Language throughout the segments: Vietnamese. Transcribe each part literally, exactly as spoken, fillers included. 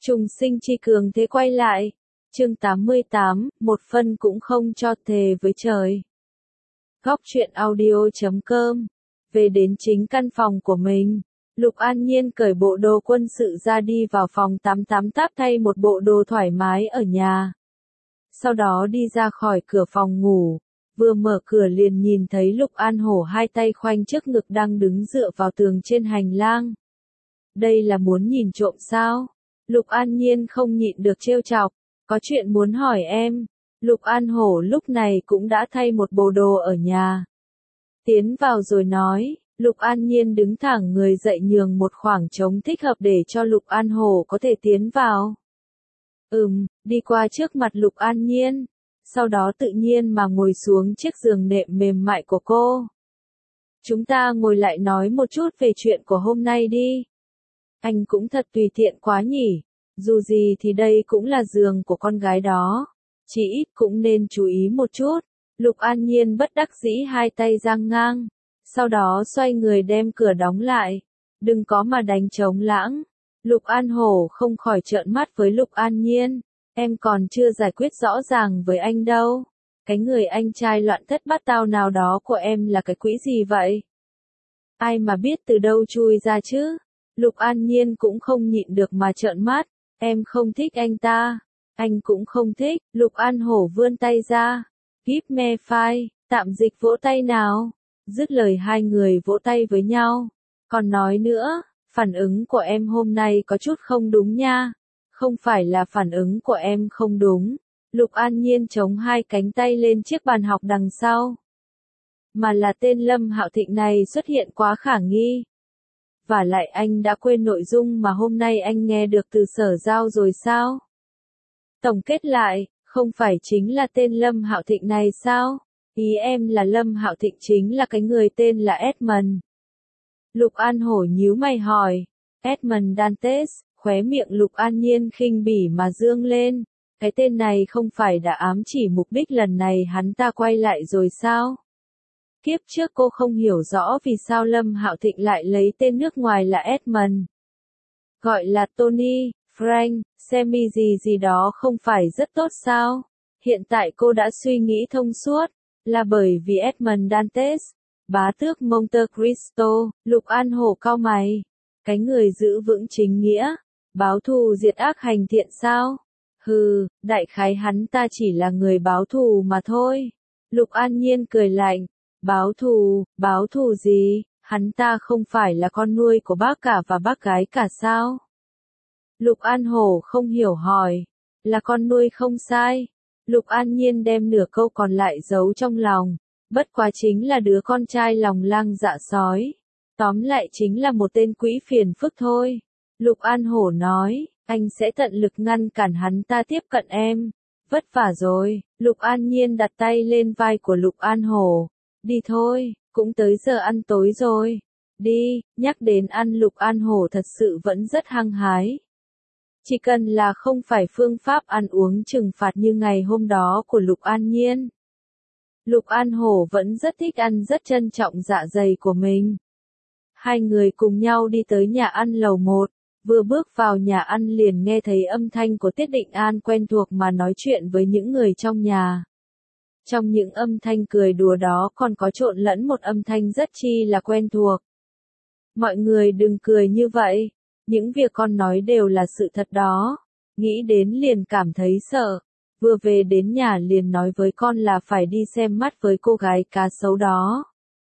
Trùng sinh chi cường thế quay lại. Chương tám mươi tám, một phân cũng không cho, thề với trời. Góc truyện audio chấm com. Về đến chính căn phòng của mình, Lục An Nhiên cởi bộ đồ quân sự ra đi vào phòng tắm tắm táp thay một bộ đồ thoải mái ở nhà. Sau đó đi ra khỏi cửa phòng ngủ, vừa mở cửa liền nhìn thấy Lục An Hổ hai tay khoanh trước ngực đang đứng dựa vào tường trên hành lang. Đây là muốn nhìn trộm sao? Lục An Nhiên không nhịn được trêu chọc, có chuyện muốn hỏi em. Lục An Hổ lúc này cũng đã thay một bộ đồ ở nhà. Tiến vào rồi nói, Lục An Nhiên đứng thẳng người dậy nhường một khoảng trống thích hợp để cho Lục An Hổ có thể tiến vào. Ừm, đi qua trước mặt Lục An Nhiên, sau đó tự nhiên mà ngồi xuống chiếc giường nệm mềm mại của cô. Chúng ta ngồi lại nói một chút về chuyện của hôm nay đi. Anh cũng thật tùy tiện quá nhỉ, dù gì thì đây cũng là giường của con gái đó, chỉ ít cũng nên chú ý một chút. Lục An Nhiên bất đắc dĩ hai tay giang ngang, sau đó xoay người đem cửa đóng lại. Đừng có mà đánh trống lãng. Lục An Hổ không khỏi trợn mắt với Lục An Nhiên. Em còn chưa giải quyết rõ ràng với anh đâu. Cái người anh trai loạn thất bát tao nào đó của em là cái quỷ gì vậy? Ai mà biết từ đâu chui ra chứ? Lục An Nhiên cũng không nhịn được mà trợn mắt. Em không thích anh ta. Anh cũng không thích. Lục An Hổ vươn tay ra. Give me five, tạm dịch vỗ tay nào. Dứt lời hai người vỗ tay với nhau. Còn nói nữa, phản ứng của em hôm nay có chút không đúng nha. Không phải là phản ứng của em không đúng. Lục An Nhiên chống hai cánh tay lên chiếc bàn học đằng sau. Mà là tên Lâm Hạo Thịnh này xuất hiện quá khả nghi. Và lại anh đã quên nội dung mà hôm nay anh nghe được từ Sở Giao rồi sao? Tổng kết lại, không phải chính là tên Lâm Hạo Thịnh này sao? Ý em là Lâm Hạo Thịnh chính là cái người tên là Edmund. Lục An Hổ nhíu mày hỏi. Edmund Dantes, khóe miệng Lục An Nhiên khinh bỉ mà dương lên. Cái tên này không phải đã ám chỉ mục đích lần này hắn ta quay lại rồi sao? Kiếp trước cô không hiểu rõ vì sao Lâm Hạo Thịnh lại lấy tên nước ngoài là Edmund. Gọi là Tony, Frank, Sammy gì gì đó không phải rất tốt sao? Hiện tại cô đã suy nghĩ thông suốt, là bởi vì Edmund Dantes, bá tước Monte Cristo. Lục An Hổ cau mày. Cái người giữ vững chính nghĩa, báo thù diệt ác hành thiện sao? Hừ, đại khái hắn ta chỉ là người báo thù mà thôi. Lục An Nhiên cười lạnh. Báo thù, báo thù gì? Hắn ta không phải là con nuôi của bác cả và bác gái cả sao? Lục An Hổ không hiểu hỏi. Là con nuôi không sai. Lục An Nhiên đem nửa câu còn lại giấu trong lòng. Bất quá chính là đứa con trai lòng lang dạ sói. Tóm lại chính là một tên quỷ phiền phức thôi. Lục An Hổ nói, anh sẽ tận lực ngăn cản hắn ta tiếp cận em. Vất vả rồi. Lục An Nhiên đặt tay lên vai của Lục An Hổ. Đi thôi, cũng tới giờ ăn tối rồi. Đi, nhắc đến ăn Lục An Hổ thật sự vẫn rất hăng hái. Chỉ cần là không phải phương pháp ăn uống trừng phạt như ngày hôm đó của Lục An Nhiên. Lục An Hổ vẫn rất thích ăn, rất trân trọng dạ dày của mình. Hai người cùng nhau đi tới nhà ăn lầu một, vừa bước vào nhà ăn liền nghe thấy âm thanh của Tiết Định An quen thuộc mà nói chuyện với những người trong nhà. Trong những âm thanh cười đùa đó còn có trộn lẫn một âm thanh rất chi là quen thuộc. Mọi người đừng cười như vậy, những việc con nói đều là sự thật đó. Nghĩ đến liền cảm thấy sợ, vừa về đến nhà liền nói với con là phải đi xem mắt với cô gái cá sấu đó.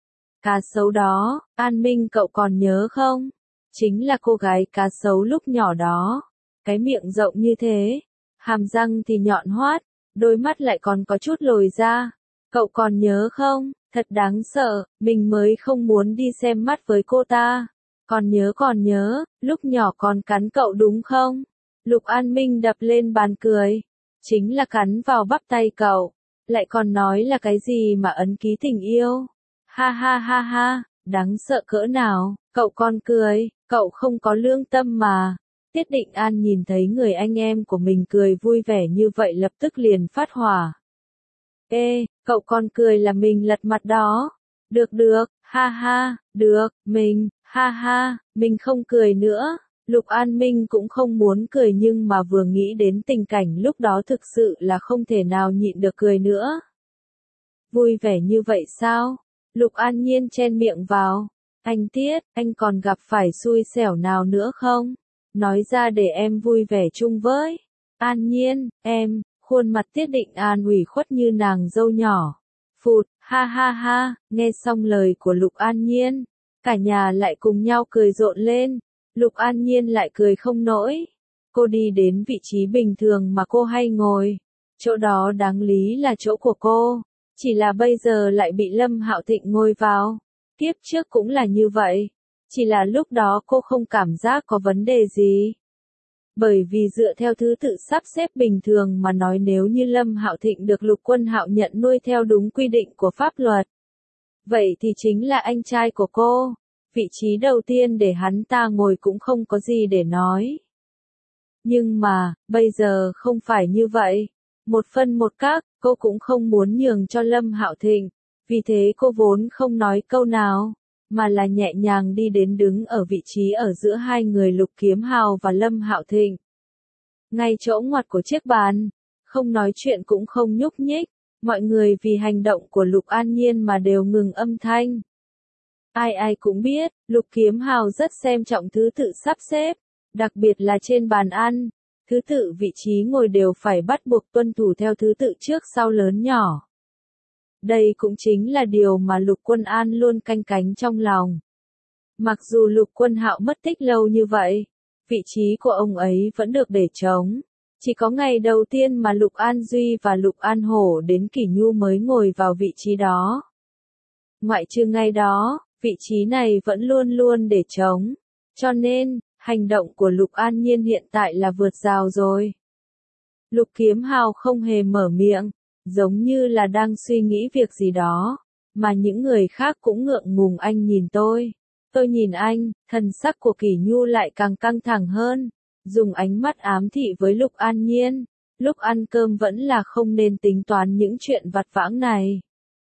Cá sấu đó, An Minh cậu còn nhớ không? Chính là cô gái cá sấu lúc nhỏ đó. Cái miệng rộng như thế, hàm răng thì nhọn hoắt, đôi mắt lại còn có chút lồi ra. Cậu còn nhớ không? Thật đáng sợ, mình mới không muốn đi xem mắt với cô ta. Còn nhớ còn nhớ, lúc nhỏ còn cắn cậu đúng không? Lục An Minh đập lên bàn cười. Chính là cắn vào bắp tay cậu. Lại còn nói là cái gì mà ấn ký tình yêu. Ha ha ha ha, đáng sợ cỡ nào, cậu còn cười, cậu không có lương tâm mà. Tiết Định An nhìn thấy người anh em của mình cười vui vẻ như vậy lập tức liền phát hỏa. Ê, cậu còn cười là mình lật mặt đó. Được được, ha ha, được, mình, ha ha, mình không cười nữa. Lục An Minh cũng không muốn cười nhưng mà vừa nghĩ đến tình cảnh lúc đó thực sự là không thể nào nhịn được cười nữa. Vui vẻ như vậy sao? Lục An Nhiên chen miệng vào. Anh Tiết, anh còn gặp phải xui xẻo nào nữa không? Nói ra để em vui vẻ chung với. An Nhiên, em, khuôn mặt Tiết Định An ủy khuất như nàng dâu nhỏ. Phụt, ha ha ha, nghe xong lời của Lục An Nhiên, cả nhà lại cùng nhau cười rộn lên. Lục An Nhiên lại cười không nổi. Cô đi đến vị trí bình thường mà cô hay ngồi. Chỗ đó đáng lý là chỗ của cô. Chỉ là bây giờ lại bị Lâm Hạo Thịnh ngồi vào. Kiếp trước cũng là như vậy. Chỉ là lúc đó cô không cảm giác có vấn đề gì. Bởi vì dựa theo thứ tự sắp xếp bình thường mà nói nếu như Lâm Hạo Thịnh được Lục Quân Hạo nhận nuôi theo đúng quy định của pháp luật. Vậy thì chính là anh trai của cô. Vị trí đầu tiên để hắn ta ngồi cũng không có gì để nói. Nhưng mà, bây giờ không phải như vậy. Một phân một các, cô cũng không muốn nhường cho Lâm Hạo Thịnh. Vì thế cô vốn không nói câu nào, mà là nhẹ nhàng đi đến đứng ở vị trí ở giữa hai người Lục Kiếm Hào và Lâm Hạo Thịnh. Ngay chỗ ngoặt của chiếc bàn, không nói chuyện cũng không nhúc nhích, mọi người vì hành động của Lục An Nhiên mà đều ngừng âm thanh. Ai ai cũng biết, Lục Kiếm Hào rất xem trọng thứ tự sắp xếp, đặc biệt là trên bàn ăn, thứ tự vị trí ngồi đều phải bắt buộc tuân thủ theo thứ tự trước sau lớn nhỏ. Đây cũng chính là điều mà Lục Quân An luôn canh cánh trong lòng. Mặc dù Lục Quân Hạo mất tích lâu như vậy, vị trí của ông ấy vẫn được để trống. Chỉ có ngày đầu tiên mà Lục An Duy và Lục An Hổ đến Kỷ Nhu mới ngồi vào vị trí đó. Ngoại trừ ngày đó, vị trí này vẫn luôn luôn để trống. Cho nên, hành động của Lục An Nhiên hiện tại là vượt rào rồi. Lục Kiếm Hào không hề mở miệng, giống như là đang suy nghĩ việc gì đó, mà những người khác cũng ngượng ngùng. Anh nhìn tôi, tôi nhìn anh, thần sắc của Kỷ Nhu lại càng căng thẳng hơn, dùng ánh mắt ám thị với Lục An Nhiên, lúc ăn cơm vẫn là không nên tính toán những chuyện vặt vãng này.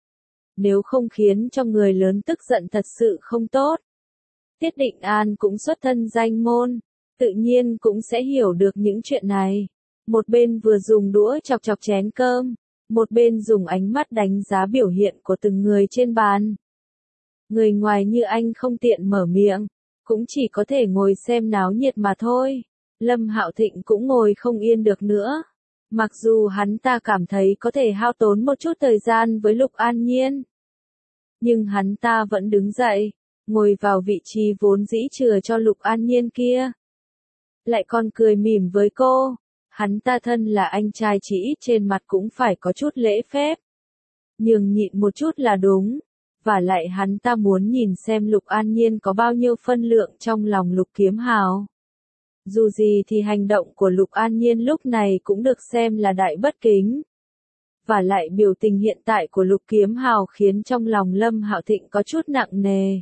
Nếu không khiến cho người lớn tức giận thật sự không tốt. Tiết Định An cũng xuất thân danh môn, tự nhiên cũng sẽ hiểu được những chuyện này. Một bên vừa dùng đũa chọc chọc chén cơm, một bên dùng ánh mắt đánh giá biểu hiện của từng người trên bàn. Người ngoài như anh không tiện mở miệng, cũng chỉ có thể ngồi xem náo nhiệt mà thôi. Lâm Hạo Thịnh cũng ngồi không yên được nữa. Mặc dù hắn ta cảm thấy có thể hao tốn một chút thời gian với Lục An Nhiên, nhưng hắn ta vẫn đứng dậy, ngồi vào vị trí vốn dĩ chừa cho Lục An Nhiên kia. Lại còn cười mỉm với cô. Hắn ta thân là anh trai chỉ ít trên mặt cũng phải có chút lễ phép. Nhường nhịn một chút là đúng. Và lại hắn ta muốn nhìn xem Lục An Nhiên có bao nhiêu phân lượng trong lòng Lục Kiếm Hào. Dù gì thì hành động của Lục An Nhiên lúc này cũng được xem là đại bất kính. Và lại biểu tình hiện tại của Lục Kiếm Hào khiến trong lòng Lâm Hạo Thịnh có chút nặng nề.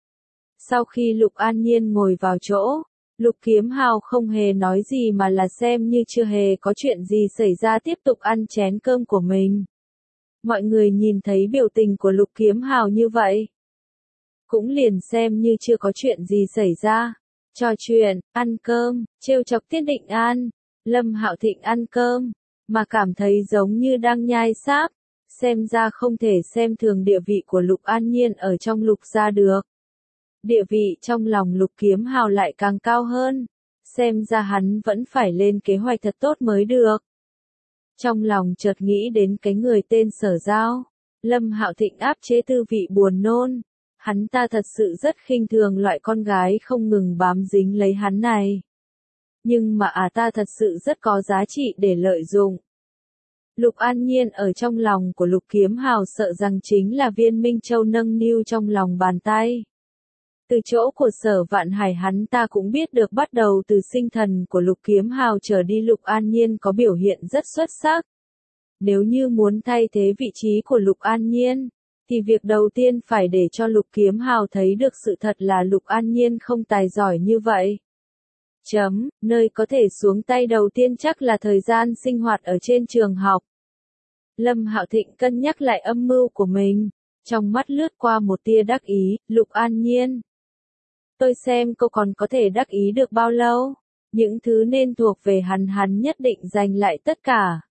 Sau khi Lục An Nhiên ngồi vào chỗ, Lục Kiếm Hào không hề nói gì mà là xem như chưa hề có chuyện gì xảy ra tiếp tục ăn chén cơm của mình. Mọi người nhìn thấy biểu tình của Lục Kiếm Hào như vậy, cũng liền xem như chưa có chuyện gì xảy ra. Trò chuyện, ăn cơm, trêu chọc Tiết Định An, Lâm Hạo Thịnh ăn cơm, mà cảm thấy giống như đang nhai sáp, xem ra không thể xem thường địa vị của Lục An Nhiên ở trong Lục gia được. Địa vị trong lòng Lục Kiếm Hào lại càng cao hơn, xem ra hắn vẫn phải lên kế hoạch thật tốt mới được. Trong lòng chợt nghĩ đến cái người tên Sở Giao, Lâm Hạo Thịnh áp chế tư vị buồn nôn, hắn ta thật sự rất khinh thường loại con gái không ngừng bám dính lấy hắn này. Nhưng mà à ta thật sự rất có giá trị để lợi dụng. Lục An Nhiên ở trong lòng của Lục Kiếm Hào sợ rằng chính là viên Minh Châu nâng niu trong lòng bàn tay. Từ chỗ của Sở Vạn Hải hắn ta cũng biết được bắt đầu từ sinh thần của Lục Kiếm Hào trở đi Lục An Nhiên có biểu hiện rất xuất sắc. Nếu như muốn thay thế vị trí của Lục An Nhiên, thì việc đầu tiên phải để cho Lục Kiếm Hào thấy được sự thật là Lục An Nhiên không tài giỏi như vậy. Chấm, nơi có thể xuống tay đầu tiên chắc là thời gian sinh hoạt ở trên trường học. Lâm Hạo Thịnh cân nhắc lại âm mưu của mình, trong mắt lướt qua một tia đắc ý. Lục An Nhiên, Tôi xem cô còn có thể đắc ý được bao lâu. Những thứ nên thuộc về hắn hắn nhất định giành lại tất cả.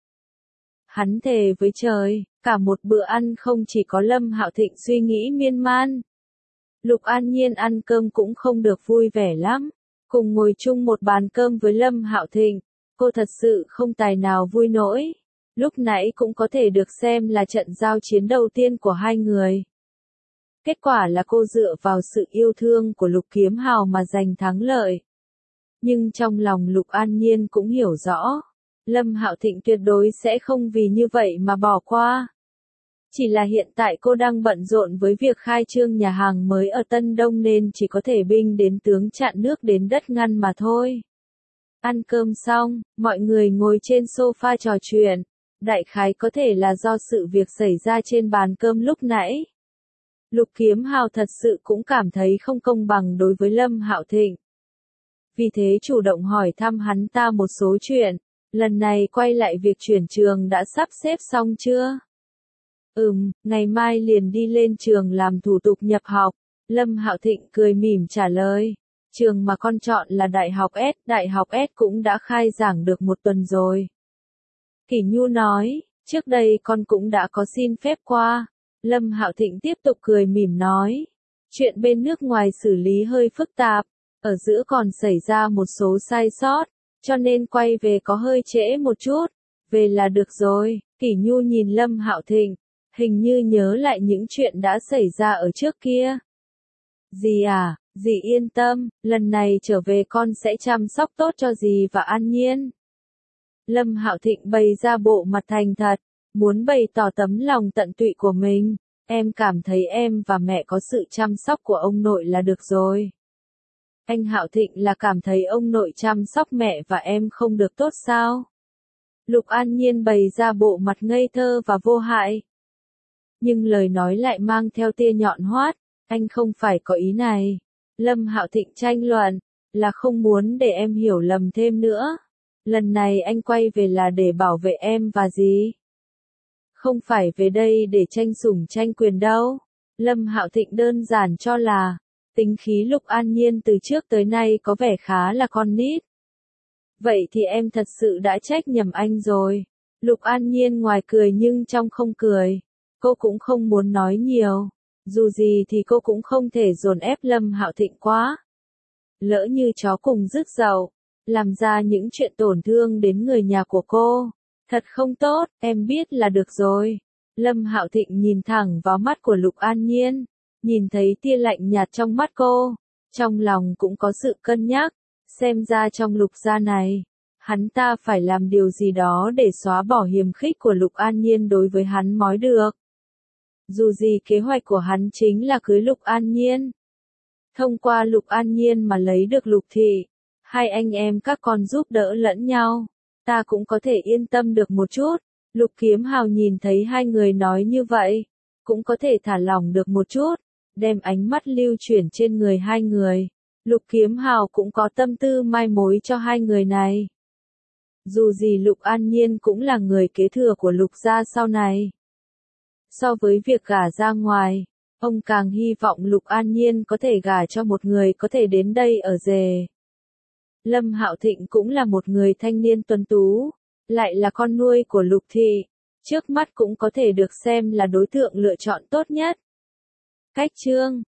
Hắn thề với trời, cả một bữa ăn không chỉ có Lâm Hạo Thịnh suy nghĩ miên man. Lục An Nhiên ăn cơm cũng không được vui vẻ lắm. Cùng ngồi chung một bàn cơm với Lâm Hạo Thịnh, cô thật sự không tài nào vui nổi. Lúc nãy cũng có thể được xem là trận giao chiến đầu tiên của hai người. Kết quả là cô dựa vào sự yêu thương của Lục Kiếm Hào mà giành thắng lợi. Nhưng trong lòng Lục An Nhiên cũng hiểu rõ, Lâm Hạo Thịnh tuyệt đối sẽ không vì như vậy mà bỏ qua. Chỉ là hiện tại cô đang bận rộn với việc khai trương nhà hàng mới ở Tân Đông nên chỉ có thể binh đến tướng chặn nước đến đất ngăn mà thôi. Ăn cơm xong, mọi người ngồi trên sofa trò chuyện. Đại khái có thể là do sự việc xảy ra trên bàn cơm lúc nãy. Lục Kiếm Hào thật sự cũng cảm thấy không công bằng đối với Lâm Hạo Thịnh. Vì thế chủ động hỏi thăm hắn ta một số chuyện. Lần này quay lại việc chuyển trường đã sắp xếp xong chưa? Ừm, ngày mai liền đi lên trường làm thủ tục nhập học. Lâm Hạo Thịnh cười mỉm trả lời. Trường mà con chọn là Đại học S, Đại học S cũng đã khai giảng được một tuần rồi. Kỷ Nhu nói, trước đây con cũng đã có xin phép qua. Lâm Hạo Thịnh tiếp tục cười mỉm nói. Chuyện bên nước ngoài xử lý hơi phức tạp, ở giữa còn xảy ra một số sai sót, cho nên quay về có hơi trễ một chút. Về là được rồi. Kỷ Nhu nhìn Lâm Hạo Thịnh, hình như nhớ lại những chuyện đã xảy ra ở trước kia. Dì à, dì yên tâm, lần này trở về con sẽ chăm sóc tốt cho dì và An Nhiên. Lâm Hạo Thịnh bày ra bộ mặt thành thật, muốn bày tỏ tấm lòng tận tụy của mình. Em cảm thấy em và mẹ có sự chăm sóc của ông nội là được rồi. Anh Hạo Thịnh là cảm thấy ông nội chăm sóc mẹ và em không được tốt sao? Lục An Nhiên bày ra bộ mặt ngây thơ và vô hại. Nhưng lời nói lại mang theo tia nhọn hoắt, anh không phải có ý này. Lâm Hạo Thịnh tranh luận, là không muốn để em hiểu lầm thêm nữa. Lần này anh quay về là để bảo vệ em và dì. Không phải về đây để tranh sủng tranh quyền đâu. Lâm Hạo Thịnh đơn giản cho là, tính khí Lục An Nhiên từ trước tới nay có vẻ khá là con nít. Vậy thì em thật sự đã trách nhầm anh rồi. Lục An Nhiên ngoài cười nhưng trong không cười. Cô cũng không muốn nói nhiều. Dù gì thì cô cũng không thể dồn ép Lâm Hạo Thịnh quá. Lỡ như chó cùng rước dậu, làm ra những chuyện tổn thương đến người nhà của cô. Thật không tốt, em biết là được rồi. Lâm Hạo Thịnh nhìn thẳng vào mắt của Lục An Nhiên, nhìn thấy tia lạnh nhạt trong mắt cô. Trong lòng cũng có sự cân nhắc, xem ra trong Lục gia này, hắn ta phải làm điều gì đó để xóa bỏ hiềm khích của Lục An Nhiên đối với hắn mới được. Dù gì kế hoạch của hắn chính là cưới Lục An Nhiên. Thông qua Lục An Nhiên mà lấy được Lục thị. Hai anh em các con giúp đỡ lẫn nhau. Ta cũng có thể yên tâm được một chút. Lục Kiếm Hào nhìn thấy hai người nói như vậy. Cũng có thể thả lỏng được một chút. Đem ánh mắt lưu chuyển trên người hai người. Lục Kiếm Hào cũng có tâm tư mai mối cho hai người này. Dù gì Lục An Nhiên cũng là người kế thừa của Lục gia sau này. So với việc gả ra ngoài, ông càng hy vọng Lục An Nhiên có thể gả cho một người có thể đến đây ở rể. Lâm Hạo Thịnh cũng là một người thanh niên tuấn tú, lại là con nuôi của Lục thị, trước mắt cũng có thể được xem là đối tượng lựa chọn tốt nhất. Cách chương